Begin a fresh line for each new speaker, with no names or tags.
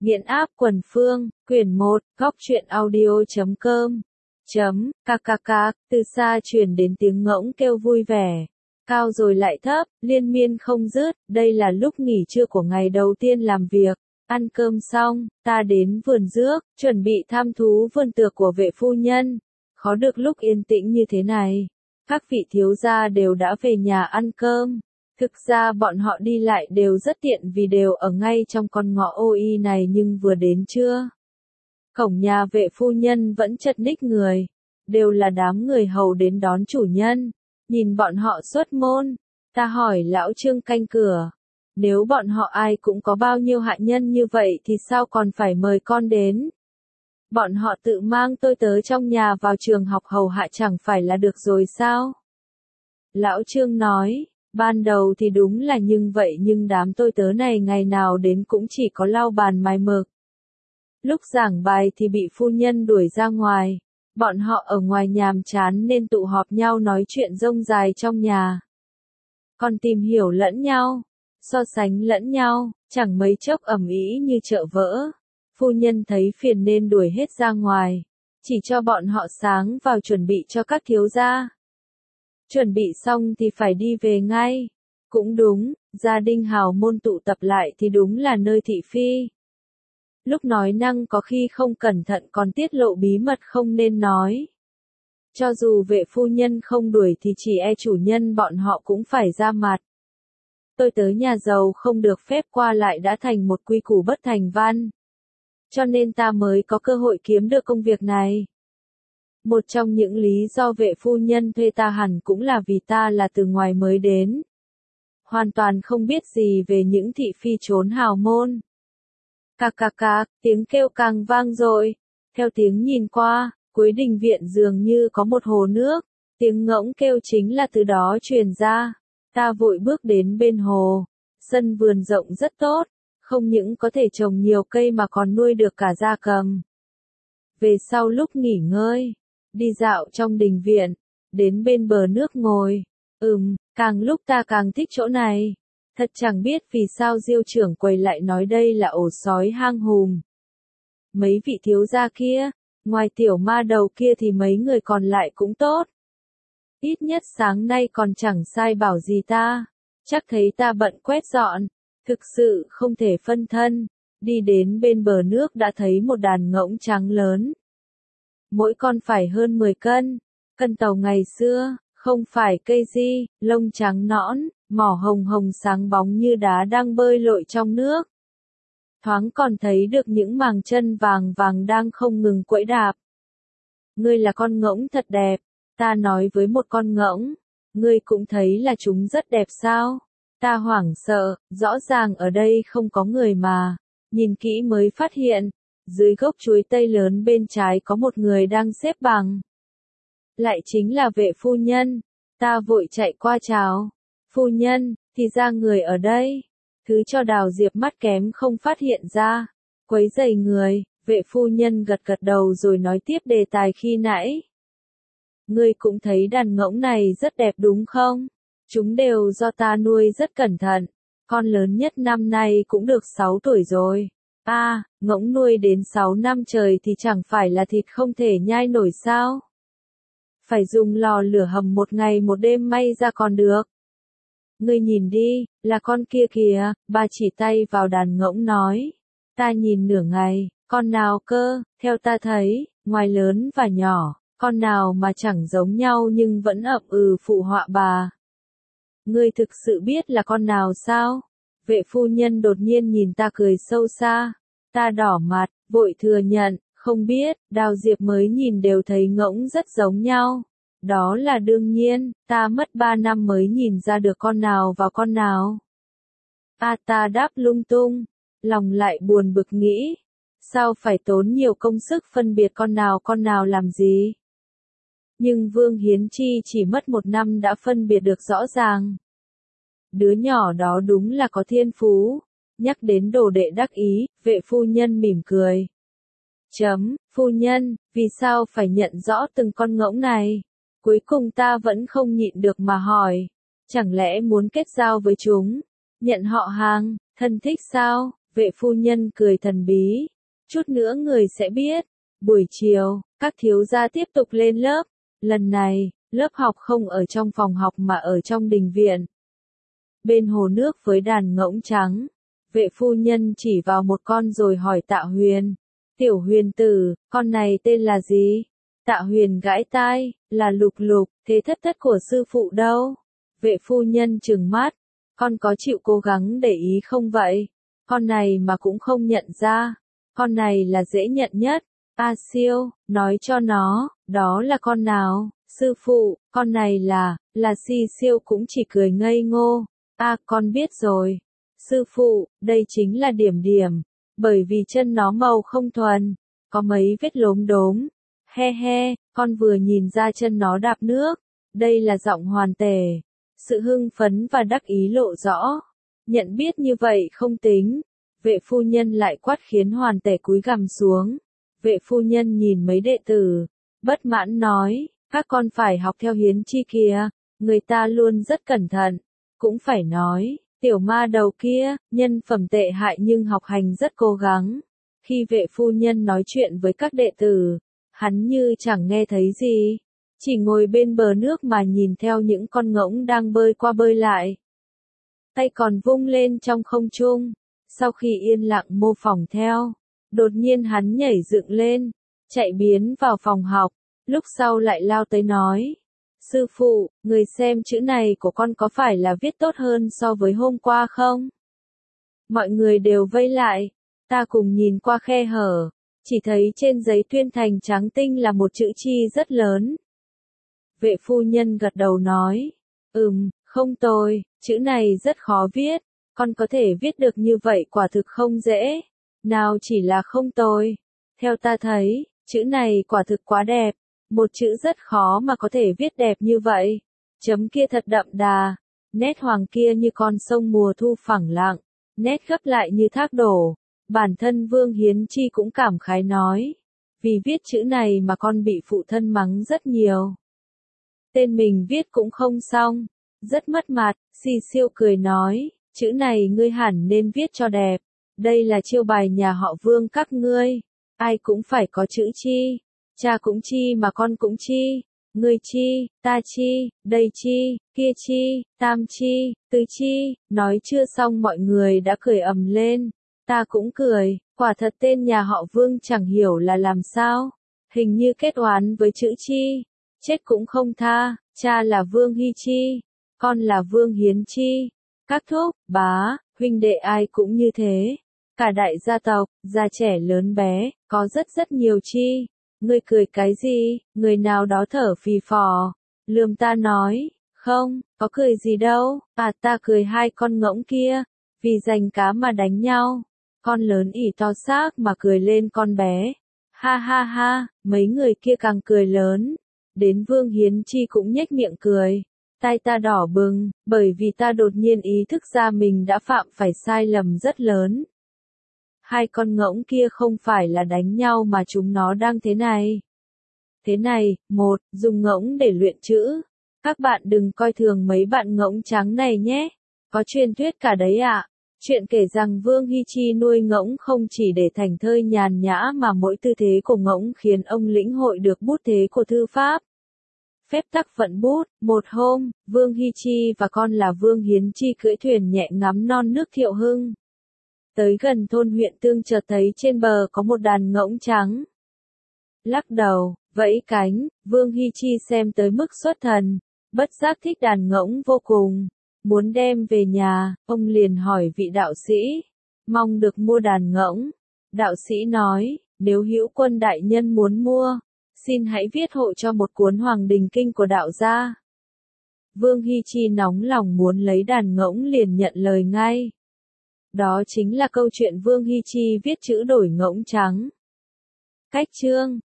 Nghiện áp quần phương, quyển 1, góc truyện audio.com. Kkk, từ xa truyền đến tiếng ngỗng kêu vui vẻ. Cao rồi lại thấp, liên miên không dứt, đây là lúc nghỉ trưa của ngày đầu tiên làm việc. Ăn cơm xong, ta đến vườn rước, chuẩn bị thăm thú vườn tược của vệ phu nhân. Khó được lúc yên tĩnh như thế này. Các vị thiếu gia đều đã về nhà ăn cơm. Thực ra bọn họ đi lại đều rất tiện vì đều ở ngay trong con ngõ ô y này, nhưng vừa đến trưa, cổng nhà vệ phu nhân vẫn chật ních người. Đều là đám người hầu đến đón chủ nhân. Nhìn bọn họ xuất môn, ta hỏi lão Trương canh cửa. Nếu bọn họ ai cũng có bao nhiêu hạ nhân như vậy thì sao còn phải mời con đến? Bọn họ tự mang tôi tớ trong nhà vào trường học hầu hạ chẳng phải là được rồi sao? Lão Trương nói, ban đầu thì đúng là nhưng vậy, nhưng đám tôi tớ này ngày nào đến cũng chỉ có lau bàn mài mực. Lúc giảng bài thì bị phu nhân đuổi ra ngoài. Bọn họ ở ngoài nhàm chán nên tụ họp nhau nói chuyện rông dài trong nhà. Còn tìm hiểu lẫn nhau, so sánh lẫn nhau, chẳng mấy chốc ầm ĩ như chợ vỡ. Phu nhân thấy phiền nên đuổi hết ra ngoài, chỉ cho bọn họ sáng vào chuẩn bị cho các thiếu gia. Chuẩn bị xong thì phải đi về ngay. Cũng đúng, gia đình hào môn tụ tập lại thì đúng là nơi thị phi. Lúc nói năng có khi không cẩn thận còn tiết lộ bí mật không nên nói. Cho dù vệ phu nhân không đuổi thì chỉ e chủ nhân bọn họ cũng phải ra mặt. Tôi tới nhà giàu không được phép qua lại đã thành một quy củ bất thành văn. Cho nên ta mới có cơ hội kiếm được công việc này. Một trong những lý do vệ phu nhân thuê ta hẳn cũng là vì ta là từ ngoài mới đến. Hoàn toàn không biết gì về những thị phi trốn hào môn. Kkk, tiếng kêu càng vang dội. Theo tiếng nhìn qua, cuối đình viện dường như có một hồ nước. Tiếng ngỗng kêu chính là từ đó truyền ra. Ta vội bước đến bên hồ. Sân vườn rộng rất tốt. Không những có thể trồng nhiều cây mà còn nuôi được cả gia cầm. Về sau lúc nghỉ ngơi, đi dạo trong đình viện, đến bên bờ nước ngồi. Càng lúc ta càng thích chỗ này. Thật chẳng biết vì sao Diêu trưởng quầy lại nói đây là ổ sói hang hùm. Mấy vị thiếu gia kia, ngoài tiểu ma đầu kia thì mấy người còn lại cũng tốt. Ít nhất sáng nay còn chẳng sai bảo gì ta. Chắc thấy ta bận quét dọn. Thực sự không thể phân thân. Đi đến bên bờ nước đã thấy một đàn ngỗng trắng lớn. Mỗi con phải hơn 10 cân. Cân tàu ngày xưa, không phải cây di, lông trắng nõn, mỏ hồng hồng sáng bóng như đá đang bơi lội trong nước. Thoáng còn thấy được những màng chân vàng vàng đang không ngừng quẫy đạp. Ngươi là con ngỗng thật đẹp, ta nói với một con ngỗng. Ngươi cũng thấy là chúng rất đẹp sao? Ta hoảng sợ, rõ ràng ở đây không có người mà. Nhìn kỹ mới phát hiện, dưới gốc chuối tây lớn bên trái có một người đang xếp bằng. Lại chính là vệ phu nhân. Ta vội chạy qua chào. Phu nhân, thì ra người ở đây. Thứ cho Đào Diệp mắt kém không phát hiện ra. Quấy rầy người, vệ phu nhân gật gật đầu rồi nói tiếp đề tài khi nãy. Ngươi cũng thấy đàn ngỗng này rất đẹp đúng không? Chúng đều do ta nuôi rất cẩn thận. Con lớn nhất năm nay cũng được 6 tuổi rồi. Ngỗng nuôi đến 6 năm trời thì chẳng phải là thịt không thể nhai nổi sao? Phải dùng lò lửa hầm một ngày một đêm may ra còn được. Ngươi nhìn đi, là con kia kìa, bà chỉ tay vào đàn ngỗng nói. Ta nhìn nửa ngày, con nào cơ, theo ta thấy, ngoài lớn và nhỏ, con nào mà chẳng giống nhau nhưng vẫn phụ họa bà. Ngươi thực sự biết là con nào sao? Vệ phu nhân đột nhiên nhìn ta cười sâu xa. Ta đỏ mặt, vội thừa nhận, không biết, Đào Diệp mới nhìn đều thấy ngỗng rất giống nhau. Đó là đương nhiên, ta mất 3 năm mới nhìn ra được con nào vào con nào. Ta đáp lung tung, lòng lại buồn bực nghĩ. Sao phải tốn nhiều công sức phân biệt con nào làm gì? Nhưng Vương Hiến Chi chỉ mất 1 năm đã phân biệt được rõ ràng. Đứa nhỏ đó đúng là có thiên phú. Nhắc đến đồ đệ đắc ý, vệ phu nhân mỉm cười. Phu nhân, vì sao phải nhận rõ từng con ngỗng này? Cuối cùng ta vẫn không nhịn được mà hỏi. Chẳng lẽ muốn kết giao với chúng? Nhận họ hàng, thân thích sao? Vệ phu nhân cười thần bí. Chút nữa người sẽ biết. Buổi chiều, các thiếu gia tiếp tục lên lớp. Lần này, lớp học không ở trong phòng học mà ở trong đình viện. Bên hồ nước với đàn ngỗng trắng. Vệ phu nhân chỉ vào một con rồi hỏi Tạ Huyền. Tiểu Huyền tử, con này tên là gì? Tạ Huyền gãi tai, là Lục Lục, thế thất thất của sư phụ đâu? Vệ phu nhân trừng mắt, con có chịu cố gắng để ý không vậy? Con này mà cũng không nhận ra, con này là dễ nhận nhất. A Siêu, nói cho nó, đó là con nào? Sư phụ, con này là Si Siêu cũng chỉ cười ngây ngô. Con biết rồi. Sư phụ, đây chính là Điểm Điểm, bởi vì chân nó màu không thuần, có mấy vết lốm đốm. He he, con vừa nhìn ra chân nó đạp nước. Đây là giọng Hoàn Tề. Sự hưng phấn và đắc ý lộ rõ. Nhận biết như vậy không tính. Vệ phu nhân lại quát khiến Hoàn Tề cúi gằm xuống. Vệ phu nhân nhìn mấy đệ tử, bất mãn nói, các con phải học theo Hiến Chi kìa, người ta luôn rất cẩn thận. Cũng phải nói, tiểu ma đầu kia, nhân phẩm tệ hại nhưng học hành rất cố gắng. Khi vệ phu nhân nói chuyện với các đệ tử, hắn như chẳng nghe thấy gì, chỉ ngồi bên bờ nước mà nhìn theo những con ngỗng đang bơi qua bơi lại. Tay còn vung lên trong không trung, sau khi yên lặng mô phỏng theo, đột nhiên hắn nhảy dựng lên, chạy biến vào phòng học, lúc sau lại lao tới nói. Sư phụ, người xem chữ này của con có phải là viết tốt hơn so với hôm qua không? Mọi người đều vây lại, ta cùng nhìn qua khe hở, chỉ thấy trên giấy tuyên thành trắng tinh là một chữ chi rất lớn. Vệ phu nhân gật đầu nói, không tồi, chữ này rất khó viết, con có thể viết được như vậy quả thực không dễ, nào chỉ là không tồi. Theo ta thấy, chữ này quả thực quá đẹp, một chữ rất khó mà có thể viết đẹp như vậy. Chấm kia thật đậm đà, nét hoàng kia như con sông mùa thu phẳng lặng, nét gấp lại như thác đổ. Bản thân Vương Hiến Chi cũng cảm khái nói, vì viết chữ này mà con bị phụ thân mắng rất nhiều. Tên mình viết cũng không xong, rất mất mặt. Si Siêu cười nói, chữ này ngươi hẳn nên viết cho đẹp, đây là chiêu bài nhà họ Vương các ngươi, ai cũng phải có chữ chi, cha cũng chi mà con cũng chi, ngươi chi, ta chi, đây chi, kia chi, tam chi, tứ chi. Nói chưa xong mọi người đã cười ầm lên. Ta cũng cười, quả thật tên nhà họ Vương chẳng hiểu là làm sao, hình như kết oán với chữ chi, chết cũng không tha. Cha là Vương Hy Chi, con là Vương Hiến Chi, các thúc, bá, huynh đệ ai cũng như thế, cả đại gia tộc, già trẻ lớn bé, có rất nhiều chi. Ngươi cười cái gì? Người nào đó thở phì phò, lườm ta nói, không, có cười gì đâu, ta cười hai con ngỗng kia, vì giành cá mà đánh nhau. Con lớn ỉ to xác mà cười lên con bé. Ha ha ha, mấy người kia càng cười lớn. Đến Vương Hiến Chi cũng nhếch miệng cười. Tai ta đỏ bừng, bởi vì ta đột nhiên ý thức ra mình đã phạm phải sai lầm rất lớn. Hai con ngỗng kia không phải là đánh nhau mà chúng nó đang thế này. Thế này, dùng ngỗng để luyện chữ. Các bạn đừng coi thường mấy bạn ngỗng trắng này nhé. Có truyền thuyết cả đấy ạ. Chuyện kể rằng Vương Hy Chi nuôi ngỗng không chỉ để thành thơi nhàn nhã mà mỗi tư thế của ngỗng khiến ông lĩnh hội được bút thế của thư pháp. Phép tắc vận bút. Một hôm, Vương Hy Chi và con là Vương Hiến Chi cưỡi thuyền nhẹ ngắm non nước Thiệu Hưng. Tới gần thôn huyện Tương chợt thấy trên bờ có một đàn ngỗng trắng. Lắc đầu, vẫy cánh, Vương Hy Chi xem tới mức xuất thần, bất giác thích đàn ngỗng vô cùng. Muốn đem về nhà, ông liền hỏi vị đạo sĩ, mong được mua đàn ngỗng. Đạo sĩ nói, nếu hữu quân đại nhân muốn mua, xin hãy viết hộ cho một cuốn Hoàng Đình Kinh của đạo gia. Vương Hy Chi nóng lòng muốn lấy đàn ngỗng liền nhận lời ngay. Đó chính là câu chuyện Vương Hy Chi viết chữ đổi ngỗng trắng. Cách chương